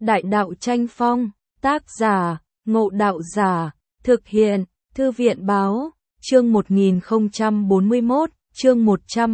Đại đạo tranh phong, tác giả, Ngộ Đạo Giả, thực hiện, Thư viện báo, chương 1041, chương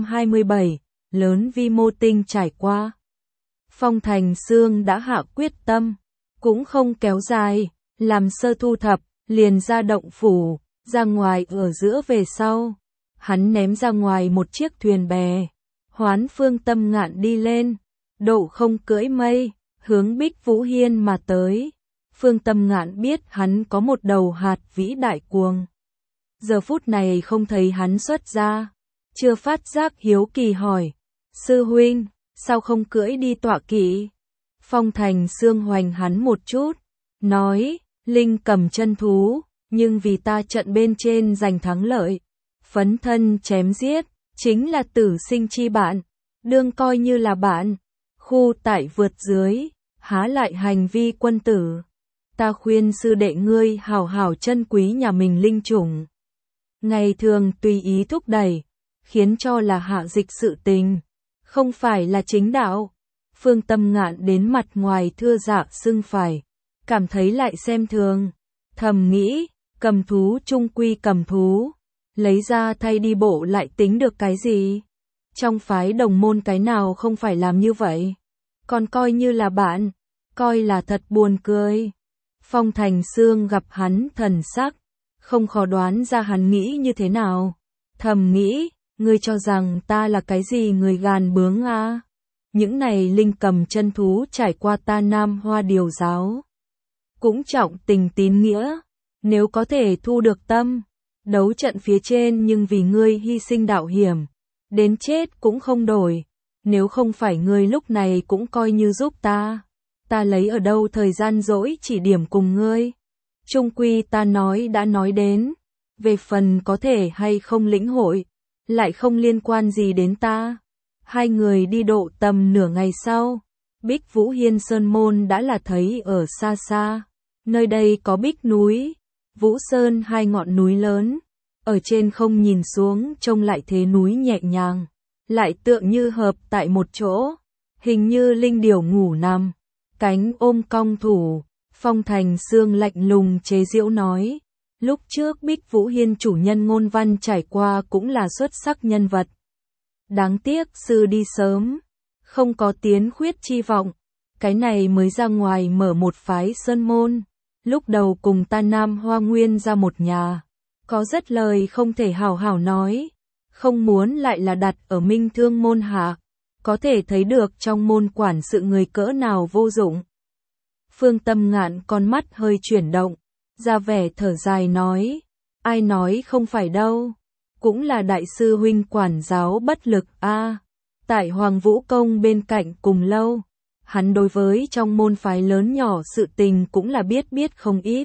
127, lớn vi mô tinh trải qua. Phong Thành Sương đã hạ quyết tâm, cũng không kéo dài, làm sơ thu thập, liền ra động phủ, ra ngoài ở giữa về sau. Hắn ném ra ngoài một chiếc thuyền bè, hoán Phương Tâm Ngạn đi lên, độ không cưỡi mây, hướng Bích Vũ Hiên mà tới. Phương Tâm Ngạn biết hắn có một đầu hạt vĩ đại cuồng. Giờ phút này không thấy hắn xuất ra, chưa phát giác hiếu kỳ hỏi, sư huynh, sao không cưỡi đi tọa kỵ? Phong Thành Sương hoành hắn một chút, nói, linh cầm chân thú, nhưng vì ta trận bên trên giành thắng lợi, phấn thân chém giết, chính là tử sinh chi bạn, đương coi như là bạn, khu tại vượt dưới, há lại hành vi quân tử. Ta khuyên sư đệ ngươi hảo hảo trân quý nhà mình linh chủng. Ngày thường tùy ý thúc đẩy, khiến cho là hạ dịch sự tình, không phải là chính đạo. Phương Tâm Ngạn đến mặt ngoài thưa dạ sưng phải, cảm thấy lại xem thường, thầm nghĩ, cầm thú trung quy cầm thú, lấy ra thay đi bộ lại tính được cái gì? Trong phái đồng môn cái nào không phải làm như vậy? Còn coi như là bạn, coi là thật buồn cười. Phong Thành Sương gặp hắn thần sắc, không khó đoán ra hắn nghĩ như thế nào. Thầm nghĩ, ngươi cho rằng ta là cái gì người gàn bướng à? Những này linh cầm chân thú trải qua ta Nam Hoa điều giáo, cũng trọng tình tín nghĩa, nếu có thể thu được tâm, đấu trận phía trên nhưng vì ngươi hy sinh đạo hiểm, đến chết cũng không đổi, nếu không phải ngươi lúc này cũng coi như giúp ta lấy ở đâu thời gian rỗi chỉ điểm cùng ngươi. Trung quy ta nói đã nói đến, về phần có thể hay không lĩnh hội, lại không liên quan gì đến ta. Hai người đi độ tầm nửa ngày sau, Bích Vũ Hiên Sơn Môn đã là thấy ở xa xa, nơi đây có Bích núi, Vũ Sơn hai ngọn núi lớn, ở trên không nhìn xuống trông lại thế núi nhẹ nhàng, lại tượng như hợp tại một chỗ, hình như linh điểu ngủ nằm, cánh ôm cong thủ. Phong Thành Sương lạnh lùng chế giễu nói, lúc trước Bích Vũ Hiên chủ nhân Ngôn Văn trải qua cũng là xuất sắc nhân vật. Đáng tiếc sư đi sớm, không có tiến khuyết chi vọng, cái này mới ra ngoài mở một phái sơn môn, lúc đầu cùng ta Nam Hoa Nguyên ra một nhà, có rất lời không thể hảo hảo nói, không muốn lại là đặt ở Minh Thương môn hạ, có thể thấy được trong môn quản sự người cỡ nào vô dụng. Phương Tâm Ngạn con mắt hơi chuyển động, ra vẻ thở dài nói, ai nói không phải đâu, cũng là đại sư huynh quản giáo bất lực a. Tại Hoàng Vũ Công bên cạnh cùng lâu, hắn đối với trong môn phái lớn nhỏ sự tình cũng là biết không ít.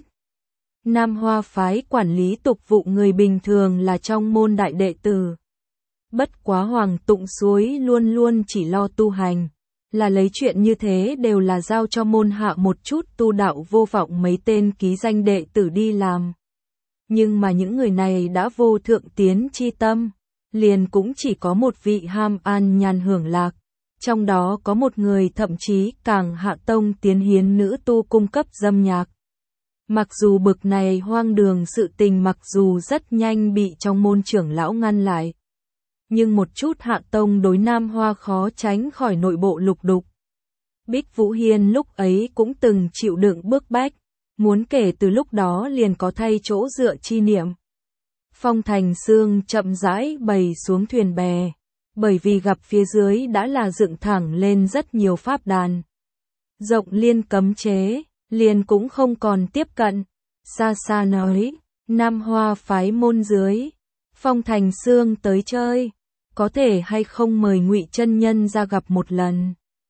Nam Hoa phái quản lý tục vụ người bình thường là trong môn đại đệ tử. Bất quá Hoàng Tụng Suối luôn luôn chỉ lo tu hành, là lấy chuyện như thế đều là giao cho môn hạ một chút tu đạo vô vọng mấy tên ký danh đệ tử đi làm. Nhưng mà những người này đã vô thượng tiến chi tâm, liền cũng chỉ có một vị ham an nhàn hưởng lạc, trong đó có một người thậm chí càng hạ tông tiến hiến nữ tu cung cấp dâm nhạc. Mặc dù bực này hoang đường sự tình mặc dù rất nhanh bị trong môn trưởng lão ngăn lại, nhưng một chút hạ tông đối Nam Hoa khó tránh khỏi nội bộ lục đục. Bích Vũ Hiên lúc ấy cũng từng chịu đựng bức bách, muốn kể từ lúc đó liền có thay chỗ dựa chi niệm. Phong Thành Sương chậm rãi bày xuống thuyền bè, bởi vì gặp phía dưới đã là dựng thẳng lên rất nhiều pháp đàn. Rộng liên cấm chế, liền cũng không còn tiếp cận. Xa xa nói, Nam Hoa phái môn dưới, Phong Thành Sương tới chơi, có thể hay không mời Ngụy chân nhân ra gặp một lần.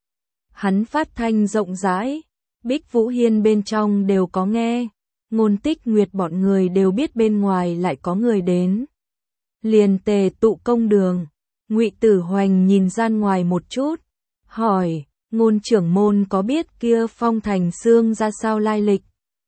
Hắn phát thanh rộng rãi, Bích Vũ Hiên bên trong đều có nghe, Ngôn Tích Nguyệt bọn người đều biết bên ngoài lại có người đến. Liền tề tụ công đường, Ngụy Tử Hoành nhìn gian ngoài một chút, hỏi, Ngôn trưởng môn có biết kia Phong Thành Sương ra sao lai lịch?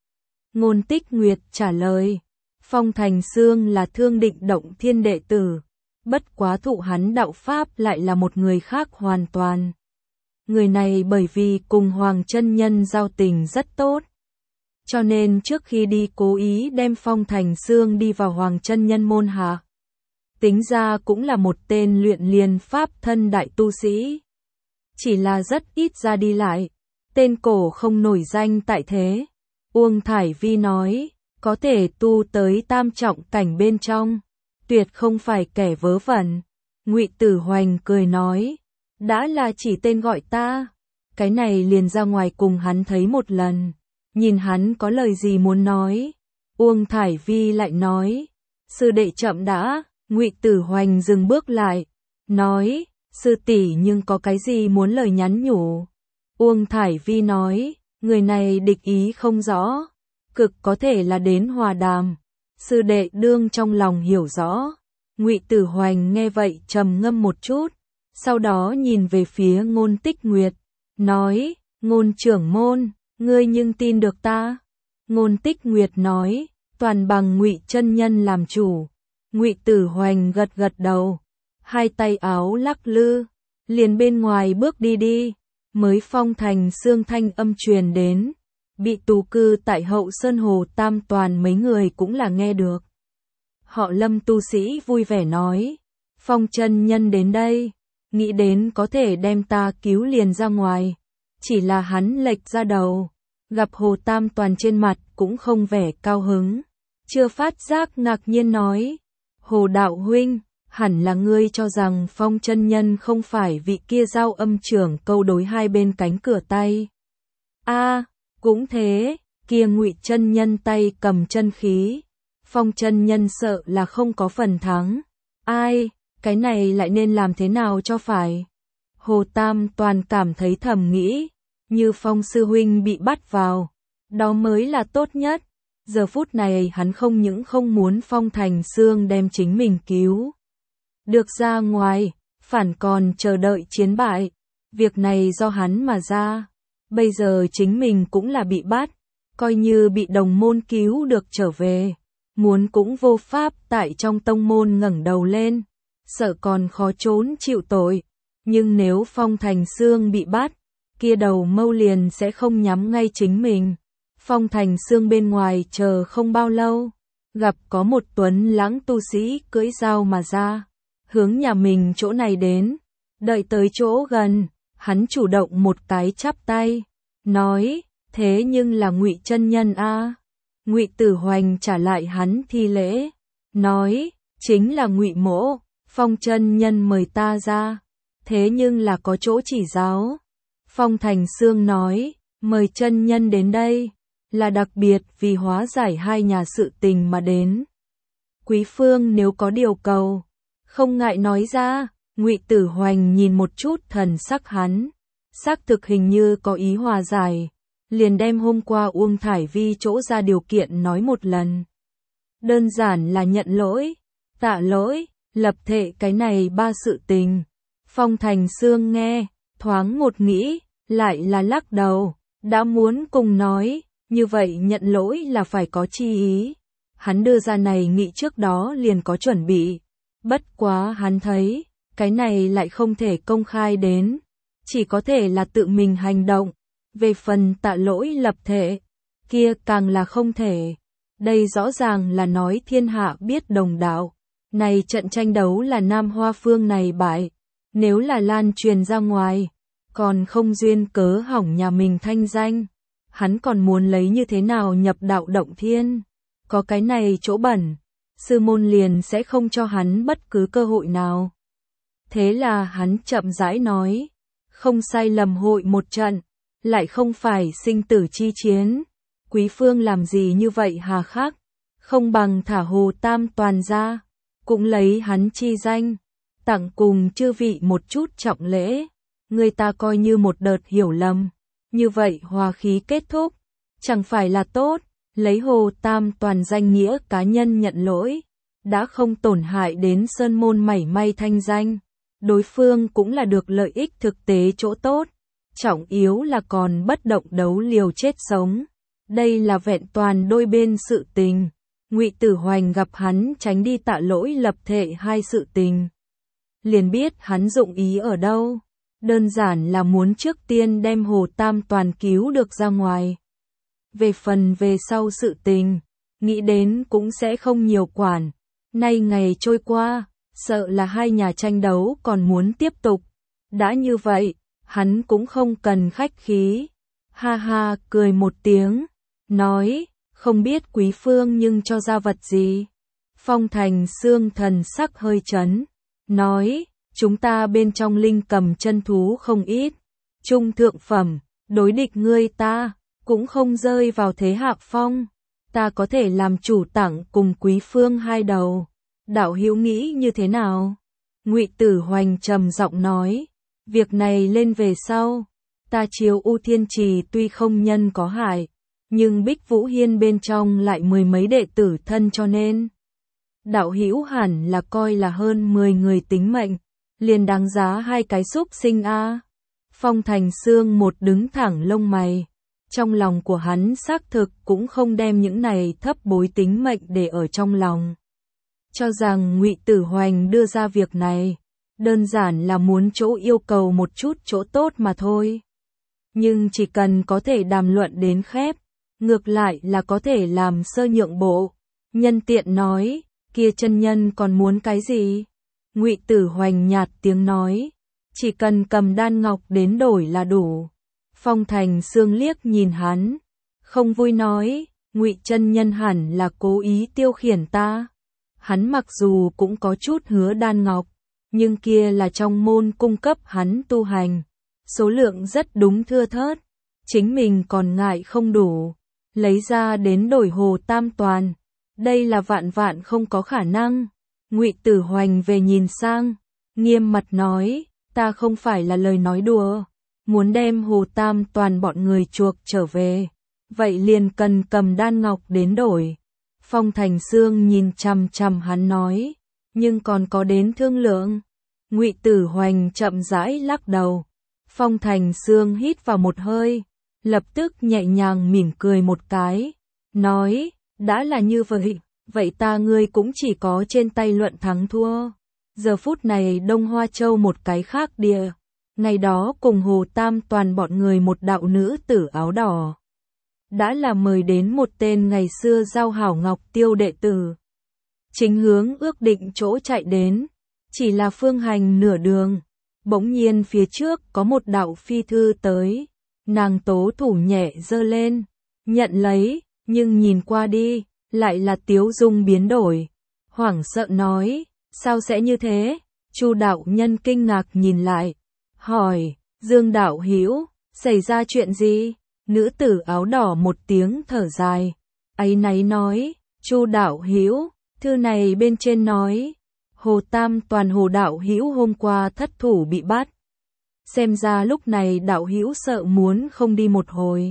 Ngôn Tích Nguyệt trả lời, Phong Thành Sương là Thương Định Động Thiên đệ tử, bất quá thụ hắn đạo pháp lại là một người khác hoàn toàn. người này bởi vì cùng Hoàng chân nhân giao tình rất tốt, cho nên trước khi đi cố ý đem Phong Thành Xương đi vào Hoàng chân nhân môn hạ. Tính ra cũng là một tên luyện liền pháp thân đại tu sĩ. Chỉ là rất ít ra đi lại, tên cổ không nổi danh tại thế. Uông Thải Vi nói, có thể tu tới tam trọng cảnh bên trong, tuyệt không phải kẻ vớ vẩn. Ngụy Tử Hoành cười nói, đã là chỉ tên gọi ta, cái này liền ra ngoài cùng hắn thấy một lần, nhìn hắn có lời gì muốn nói. Uông Thải Vi lại nói, sư đệ chậm đã. Ngụy Tử Hoành dừng bước lại, nói, sư tỷ nhưng có cái gì muốn lời nhắn nhủ. Uông Thải Vi nói, người này địch ý không rõ, cực có thể là đến hòa đàm, sư đệ đương trong lòng hiểu rõ. Ngụy Tử Hoành nghe vậy trầm ngâm một chút, sau đó nhìn về phía Ngôn Tích Nguyệt, nói, Ngôn trưởng môn, ngươi nhưng tin được ta. Ngôn Tích Nguyệt nói, toàn bằng Ngụy chân nhân làm chủ. Ngụy Tử Hoành gật gật đầu, hai tay áo lắc lư, liền bên ngoài bước đi, mới Phong Thành Xương thanh âm truyền đến, bị tù cư tại Hậu Sơn Hồ Tam Toàn mấy người cũng là nghe được. Họ Lâm tu sĩ vui vẻ nói, Phong chân nhân đến đây, nghĩ đến có thể đem ta cứu liền ra ngoài, chỉ là hắn lệch ra đầu, gặp Hồ Tam Toàn trên mặt cũng không vẻ cao hứng, chưa phát giác ngạc nhiên nói, Hồ đạo huynh, hẳn là ngươi cho rằng Phong chân nhân không phải vị kia giao âm trưởng câu đối hai bên cánh cửa tay. A, cũng thế, kia Ngụy chân nhân tay cầm chân khí, Phong chân nhân sợ là không có phần thắng. Ai, cái này lại nên làm thế nào cho phải? Hồ Tam Toàn cảm thấy thầm nghĩ, như Phong sư huynh bị bắt vào, đó mới là tốt nhất. Giờ phút này hắn không những không muốn Phong Thành Xương đem chính mình cứu được ra ngoài, phản còn chờ đợi chiến bại. Việc này do hắn mà ra. Bây giờ chính mình cũng là bị bắt, coi như bị đồng môn cứu được trở về, muốn cũng vô pháp tại trong tông môn ngẩng đầu lên, sợ còn khó trốn chịu tội. Nhưng nếu Phong Thành Xương bị bắt, kia đầu mâu liền sẽ không nhắm ngay chính mình. Phong Thành Xương bên ngoài chờ không bao lâu, gặp có một tuấn lãng tu sĩ cưỡi dao mà ra, hướng nhà mình chỗ này đến. Đợi tới chỗ gần, hắn chủ động một cái chắp tay, nói, thế nhưng là Ngụy chân nhân a. Ngụy Tử Hoành trả lại hắn thi lễ, nói, chính là Ngụy mỗ, Phong chân nhân mời ta ra, thế nhưng là có chỗ chỉ giáo. Phong Thành Xương nói, mời chân nhân đến đây, là đặc biệt vì hóa giải hai nhà sự tình mà đến. Quý phương nếu có điều cầu, không ngại nói ra. Ngụy Tử Hoành nhìn một chút thần sắc hắn, xác thực hình như có ý hòa giải, liền đem hôm qua Uông Thải Vi chỗ ra điều kiện nói một lần. Đơn giản là nhận lỗi, tạ lỗi, lập thệ cái này ba sự tình. Phong Thành Xương nghe, thoáng một nghĩ, lại là lắc đầu, đã muốn cùng nói, như vậy nhận lỗi là phải có chi ý. Hắn đưa ra này nghị trước đó liền có chuẩn bị, bất quá hắn thấy, cái này lại không thể công khai đến, chỉ có thể là tự mình hành động. Về phần tạ lỗi lập thể, kia càng là không thể. Đây rõ ràng là nói thiên hạ biết đồng đạo. Này trận tranh đấu là Nam Hoa phương này bại, nếu là lan truyền ra ngoài, còn không duyên cớ hỏng nhà mình thanh danh. Hắn còn muốn lấy như thế nào nhập đạo động thiên, có cái này chỗ bẩn, sư môn liền sẽ không cho hắn bất cứ cơ hội nào. Thế là hắn chậm rãi nói, không sai lầm hội một trận, lại không phải sinh tử chi chiến. Quý phương làm gì như vậy hà khắc, không bằng thả Hồ Tam Toàn ra, cũng lấy hắn chi danh, tặng cùng chư vị một chút trọng lễ. Người ta coi như một đợt hiểu lầm, như vậy hòa khí kết thúc, chẳng phải là tốt. Lấy Hồ Tam Toàn danh nghĩa cá nhân nhận lỗi, đã không tổn hại đến sơn môn mảy may thanh danh, đối phương cũng là được lợi ích thực tế chỗ tốt, trọng yếu là còn bất động đấu liều chết sống. Đây là vẹn toàn đôi bên sự tình. Ngụy Tử Hoành gặp hắn tránh đi tạ lỗi lập thệ hai sự tình, liền biết hắn dụng ý ở đâu. đơn giản là muốn trước tiên đem Hồ Tam Toàn cứu được ra ngoài. Về phần về sau sự tình, nghĩ đến cũng sẽ không nhiều quản. Nay ngày trôi qua, sợ là hai nhà tranh đấu còn muốn tiếp tục. Đã như vậy, hắn cũng không cần khách khí. Ha ha, cười một tiếng, nói, không biết Quý Phương nhưng cho ra vật gì. Phong Thành Xương thần sắc hơi chấn, nói, chúng ta bên trong linh cầm chân thú không ít, trung thượng phẩm, đối địch ngươi ta, cũng không rơi vào thế hạ phong. Ta có thể làm chủ tặng cùng Quý Phương hai đầu. Đạo hữu nghĩ như thế nào? Ngụy Tử Hoành trầm giọng nói, việc này lên về sau, ta chiếu U Thiên Trì tuy không nhân có hại, nhưng Bích Vũ Hiên bên trong lại mười mấy đệ tử thân cho nên. Đạo hữu hẳn là coi là hơn 10 người tính mệnh, liền đáng giá hai cái xúc sinh a. Phong Thành Xương một đứng thẳng lông mày, trong lòng của hắn xác thực cũng không đem những này thấp bối tính mệnh để ở trong lòng. Cho rằng Ngụy Tử Hoành đưa ra việc này, đơn giản là muốn chỗ yêu cầu một chút chỗ tốt mà thôi. Nhưng chỉ cần có thể đàm luận đến khép, ngược lại là có thể làm sơ nhượng bộ. Nhân tiện nói, kia chân nhân còn muốn cái gì? Ngụy Tử Hoành nhạt tiếng nói, chỉ cần cầm đan ngọc đến đổi là đủ. Phong Thành Xương liếc nhìn hắn, không vui nói, Ngụy chân nhân hẳn là cố ý tiêu khiển ta. Hắn mặc dù cũng có chút hứa đan ngọc, nhưng kia là trong môn cung cấp hắn tu hành, số lượng rất đúng thưa thớt, chính mình còn ngại không đủ, lấy ra đến đổi Hồ Tam Toàn, đây là vạn vạn không có khả năng. Ngụy Tử Hoành về nhìn sang, nghiêm mặt nói, ta không phải là lời nói đùa, muốn đem Hồ Tam Toàn bọn người chuộc trở về, vậy liền cần cầm đan ngọc đến đổi. Phong Thành Xương nhìn chằm chằm hắn nói, nhưng còn có đến thương lượng. Ngụy Tử Hoành chậm rãi lắc đầu. Phong Thành Xương hít vào một hơi, lập tức nhẹ nhàng mỉm cười một cái, nói, đã là như vậy ta ngươi cũng chỉ có trên tay luận thắng thua. Giờ phút này Đông Hoa Châu một cái khác địa, ngày đó cùng Hồ Tam Toàn bọn người một đạo nữ tử áo đỏ. Đã là mời đến một tên ngày xưa giao hảo Ngọc Tiêu đệ tử. Chính hướng ước định chỗ chạy đến, chỉ là phương hành nửa đường. Bỗng nhiên phía trước có một đạo phi thư tới, nàng tố thủ nhẹ giơ lên, nhận lấy, nhưng nhìn qua đi, lại là tiếu dung biến đổi. Hoảng sợ nói, sao sẽ như thế? Chu đạo nhân kinh ngạc nhìn lại, hỏi, Dương đạo hữu, xảy ra chuyện gì? Nữ tử áo đỏ một tiếng thở dài, áy náy nói, Chu đạo hữu, thư này bên trên nói, Hồ Tam Toàn Hồ đạo hữu hôm qua thất thủ bị bắt. Xem ra lúc này đạo hữu sợ muốn không đi một hồi.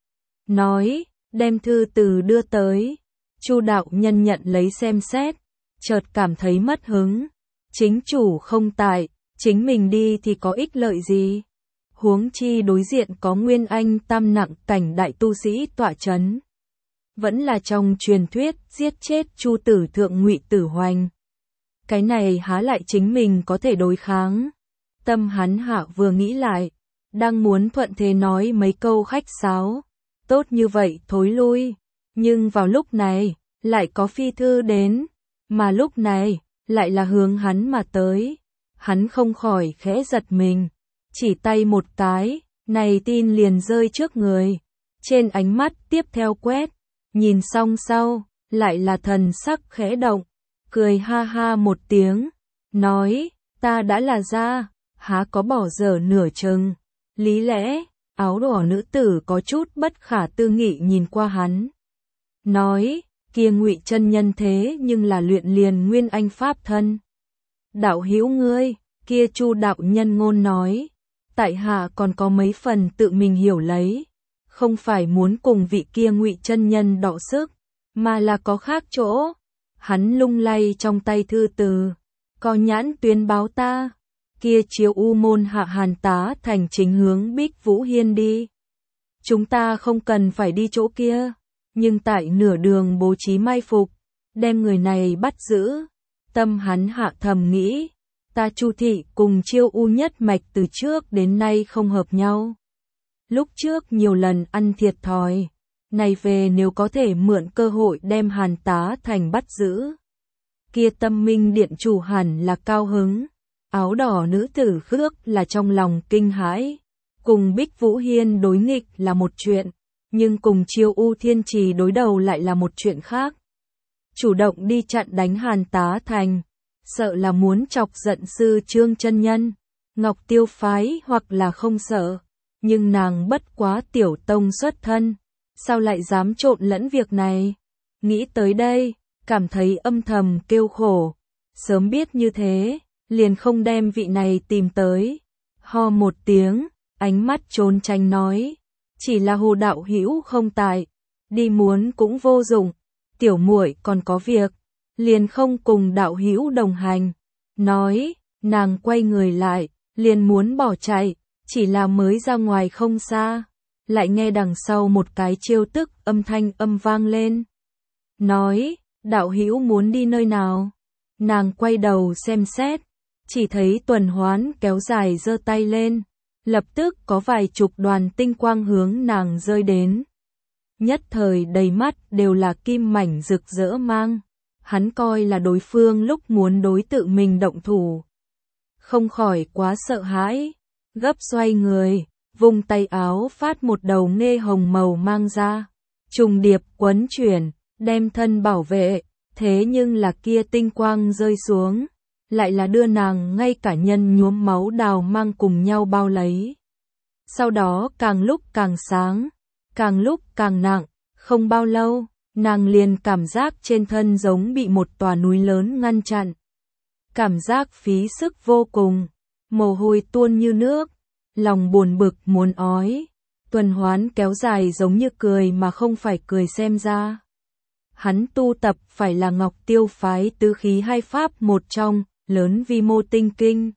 Nói, đem thư từ đưa tới. Chu đạo nhân nhận lấy xem xét, chợt cảm thấy mất hứng. Chính chủ không tại, chính mình đi thì có ích lợi gì? Huống chi đối diện có Nguyên Anh tam nặng cảnh đại tu sĩ tọa chấn. Vẫn là trong truyền thuyết giết chết Chu tử thượng Ngụy Tử Hoành. Cái này há lại chính mình có thể đối kháng. Tâm hắn hạ vừa nghĩ lại, đang muốn thuận thế nói mấy câu khách sáo, tốt như vậy thối lui, nhưng vào lúc này, lại có phi thư đến, mà lúc này, lại là hướng hắn mà tới. Hắn không khỏi khẽ giật mình, chỉ tay một cái, này tin liền rơi trước người, trên ánh mắt tiếp theo quét, nhìn xong sau, lại là thần sắc khẽ động, cười ha ha một tiếng, nói, ta đã là ra, há có bỏ dở nửa chừng. Lý lẽ, áo đỏ nữ tử có chút bất khả tư nghị nhìn qua hắn, nói, kia Ngụy chân nhân thế nhưng là luyện liền Nguyên Anh pháp thân. Đạo hữu ngươi, kia Chu đạo nhân ngôn nói, tại hạ còn có mấy phần tự mình hiểu lấy, không phải muốn cùng vị kia Ngụy chân nhân đọ sức, mà là có khác chỗ. Hắn lung lay trong tay thư từ, có nhãn tuyên báo ta, kia chiếu U môn hạ Hàn tá thành chính hướng Bích Vũ Hiên đi. Chúng ta không cần phải đi chỗ kia, nhưng tại nửa đường bố trí mai phục, đem người này bắt giữ. Tâm hắn hạ thầm nghĩ, Ta Chu thị cùng Chiêu U nhất mạch từ trước đến nay không hợp nhau. Lúc trước nhiều lần ăn thiệt thòi, này về nếu có thể mượn cơ hội đem Hàn Tá Thành bắt giữ. Kia Tâm Minh điện chủ hẳn là cao hứng, áo đỏ nữ tử khước là trong lòng kinh hãi. Cùng Bích Vũ Hiên đối nghịch là một chuyện, nhưng cùng Chiêu U Thiên Trì đối đầu lại là một chuyện khác. Chủ động đi chặn đánh Hàn Tá Thành, sợ là muốn chọc giận sư Trương chân nhân, Ngọc Tiêu phái hoặc là không sợ, nhưng nàng bất quá tiểu tông xuất thân, sao lại dám trộn lẫn việc này? Nghĩ tới đây, cảm thấy âm thầm kêu khổ, sớm biết như thế, liền không đem vị này tìm tới. Ho một tiếng, ánh mắt trốn tránh nói, chỉ là Hồ đạo hữu không tại, đi muốn cũng vô dụng, tiểu muội còn có việc, liền không cùng đạo hữu đồng hành. Nói, nàng quay người lại, liền muốn bỏ chạy, chỉ là mới ra ngoài không xa, lại nghe đằng sau một cái trêu tức âm thanh vang lên. Nói, đạo hữu muốn đi nơi nào? Nàng quay đầu xem xét, chỉ thấy Tuần Hoán kéo dài giơ tay lên, lập tức có vài chục đoàn tinh quang hướng nàng rơi đến. Nhất thời đầy mắt đều là kim mảnh rực rỡ mang, hắn coi là đối phương lúc muốn đối tự mình động thủ. Không khỏi quá sợ hãi, gấp xoay người, vùng tay áo phát một đầu nghê hồng màu mang ra, trùng điệp quấn chuyển, đem thân bảo vệ, thế nhưng là kia tinh quang rơi xuống, lại là đưa nàng ngay cả nhân nhuốm máu đào mang cùng nhau bao lấy. Sau đó càng lúc càng sáng, càng lúc càng nặng, không bao lâu, nàng liền cảm giác trên thân giống bị một tòa núi lớn ngăn chặn. Cảm giác phí sức vô cùng, mồ hôi tuôn như nước, lòng buồn bực muốn ói. Tuần Hoán kéo dài giống như cười mà không phải cười xem ra. Hắn tu tập phải là Ngọc Tiêu phái tứ khí hai pháp một trong, lớn vi mô tinh kinh.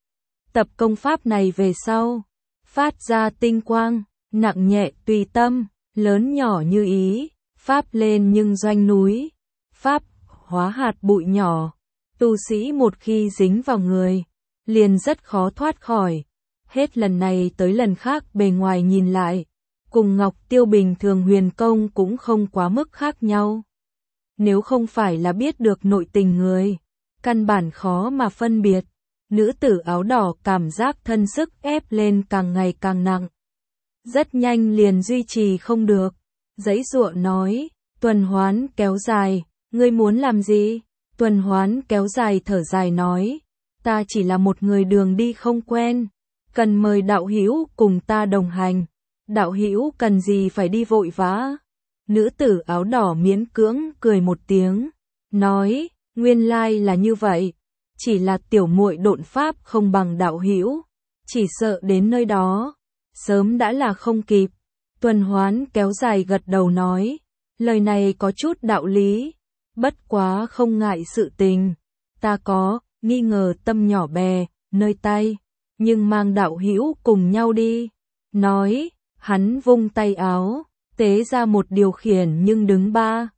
Tập công pháp này về sau, phát ra tinh quang, nặng nhẹ tùy tâm, lớn nhỏ như ý, pháp lên nhưng doanh núi, pháp hóa hạt bụi nhỏ. Tu sĩ một khi dính vào người, liền rất khó thoát khỏi. Hết lần này tới lần khác bề ngoài nhìn lại, cùng Ngọc Tiêu bình thường huyền công cũng không quá mức khác nhau. Nếu không phải là biết được nội tình người, căn bản khó mà phân biệt. Nữ tử áo đỏ cảm giác thân sức ép lên càng ngày càng nặng. Rất nhanh liền duy trì không được. Giãy giụa nói, Tuần Hoán kéo dài, ngươi muốn làm gì? Tuần Hoán kéo dài thở dài nói, ta chỉ là một người đường đi không quen, cần mời đạo hữu cùng ta đồng hành. Đạo hữu cần gì phải đi vội vã? Nữ tử áo đỏ miễn cưỡng cười một tiếng, nói, nguyên lai là như vậy, chỉ là tiểu muội độn pháp không bằng đạo hữu, chỉ sợ đến nơi đó, sớm đã là không kịp. Tuần Hoán kéo dài gật đầu nói, lời này có chút đạo lý, bất quá không ngại sự tình, ta có nghi ngờ tâm nhỏ bé, nơi tay, nhưng mang đạo hữu cùng nhau đi. Nói, hắn vung tay áo, tế ra một điều khiển nhưng đứng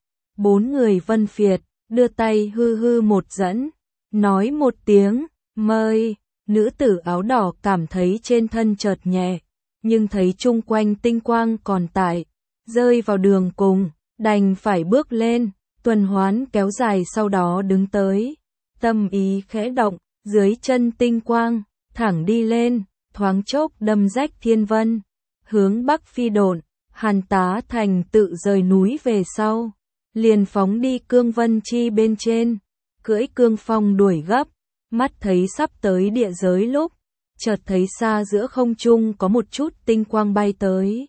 3-4 người vân phiệt, đưa tay hư hư một dẫn, nói một tiếng, mời. Nữ tử áo đỏ cảm thấy trên thân chợt nhẹ, nhưng thấy chung quanh tinh quang còn tại, rơi vào đường cùng, đành phải bước lên. Tuần Hoán kéo dài sau đó đứng tới, tâm ý khẽ động, dưới chân tinh quang, thẳng đi lên, thoáng chốc đâm rách thiên vân, hướng bắc phi độn. Hàn Tá Thành tự rời núi về sau, liền phóng đi cương vân chi bên trên, cưỡi cương phong đuổi gấp, mắt thấy sắp tới địa giới lúc, chợt thấy xa giữa không trung có một chút tinh quang bay tới.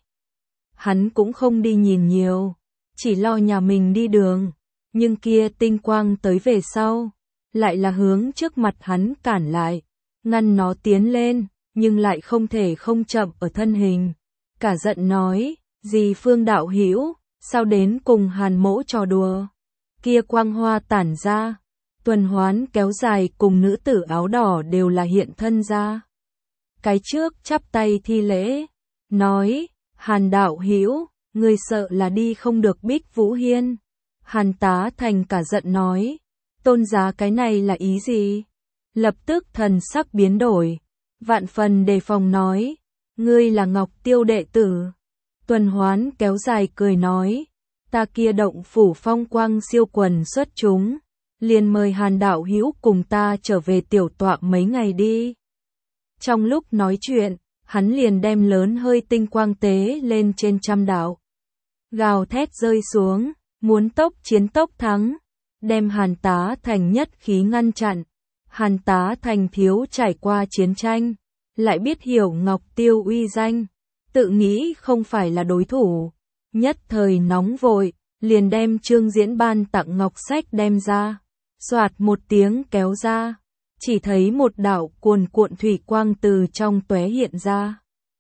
Hắn cũng không đi nhìn nhiều, chỉ lo nhà mình đi đường, nhưng kia tinh quang tới về sau, lại là hướng trước mặt hắn cản lại, ngăn nó tiến lên, nhưng lại không thể không chậm ở thân hình. Cả giận nói, gì Phương đạo hữu, sao đến cùng Hàn mỗ trò đùa? Kia quang hoa tản ra, Tuần Hoán kéo dài cùng nữ tử áo đỏ đều là hiện thân ra. Cái trước chắp tay thi lễ, nói, Hàn đạo hữu, người sợ là đi không được Bích Vũ Hiên. Hàn Tá Thành cả giận nói, tôn giá cái này là ý gì? lập tức thần sắc biến đổi, vạn phần đề phòng nói, ngươi là Ngọc Tiêu đệ tử. Tuần Hoán kéo dài cười nói, ta kia động phủ phong quang siêu quần xuất chúng, liền mời Hàn đạo hữu cùng ta trở về tiểu tọa mấy ngày đi. Trong lúc nói chuyện, hắn liền đem lớn hơi tinh quang tế lên trên trăm đạo. Gào thét rơi xuống, muốn tốc chiến tốc thắng, đem Hàn Tá Thành nhất khí ngăn chặn. Hàn Tá Thành thiếu trải qua chiến tranh, lại biết hiểu Ngọc Tiêu uy danh, tự nghĩ không phải là đối thủ, nhất thời nóng vội, liền đem Trương Diễn ban tặng ngọc sách đem ra, soạt một tiếng kéo ra, chỉ thấy một đạo cuồn cuộn thủy quang từ trong tóe hiện ra.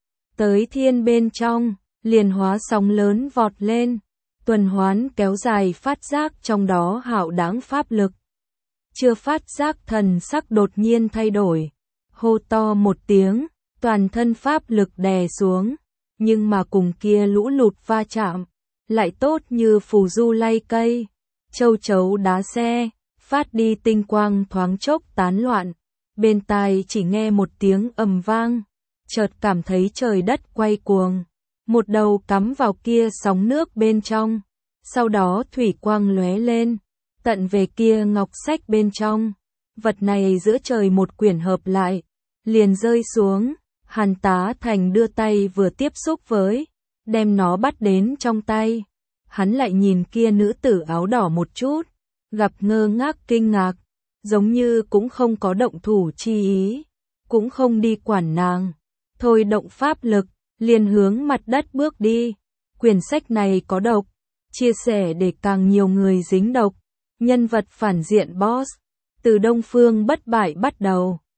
Tới thiên bên trong, liền hóa sóng lớn vọt lên, Tuần Hoán kéo dài phát giác trong đó hạo đáng pháp lực. Chưa phát giác thần sắc đột nhiên thay đổi, hô to một tiếng, toàn thân pháp lực đè xuống, nhưng mà cùng kia lũ lụt va chạm, lại tốt như phù du lay cây, châu chấu đá xe, phát đi tinh quang thoáng chốc tán loạn, bên tai chỉ nghe một tiếng ầm vang, chợt cảm thấy trời đất quay cuồng, một đầu cắm vào kia sóng nước bên trong, sau đó thủy quang lóe lên, tận về kia ngọc sách bên trong, vật này giữa trời một quyển hợp lại, liền rơi xuống, Hàn Tá Thành đưa tay vừa tiếp xúc với, đem nó bắt đến trong tay, hắn lại nhìn kia nữ tử áo đỏ một chút, gặp ngơ ngác kinh ngạc, giống như cũng không có động thủ chi ý, cũng không đi quản nàng, thôi động pháp lực, liền hướng mặt đất bước đi, quyển sách này có độc, chia sẻ để càng nhiều người dính độc, nhân vật phản diện boss, từ Đông Phương Bất Bại bắt đầu.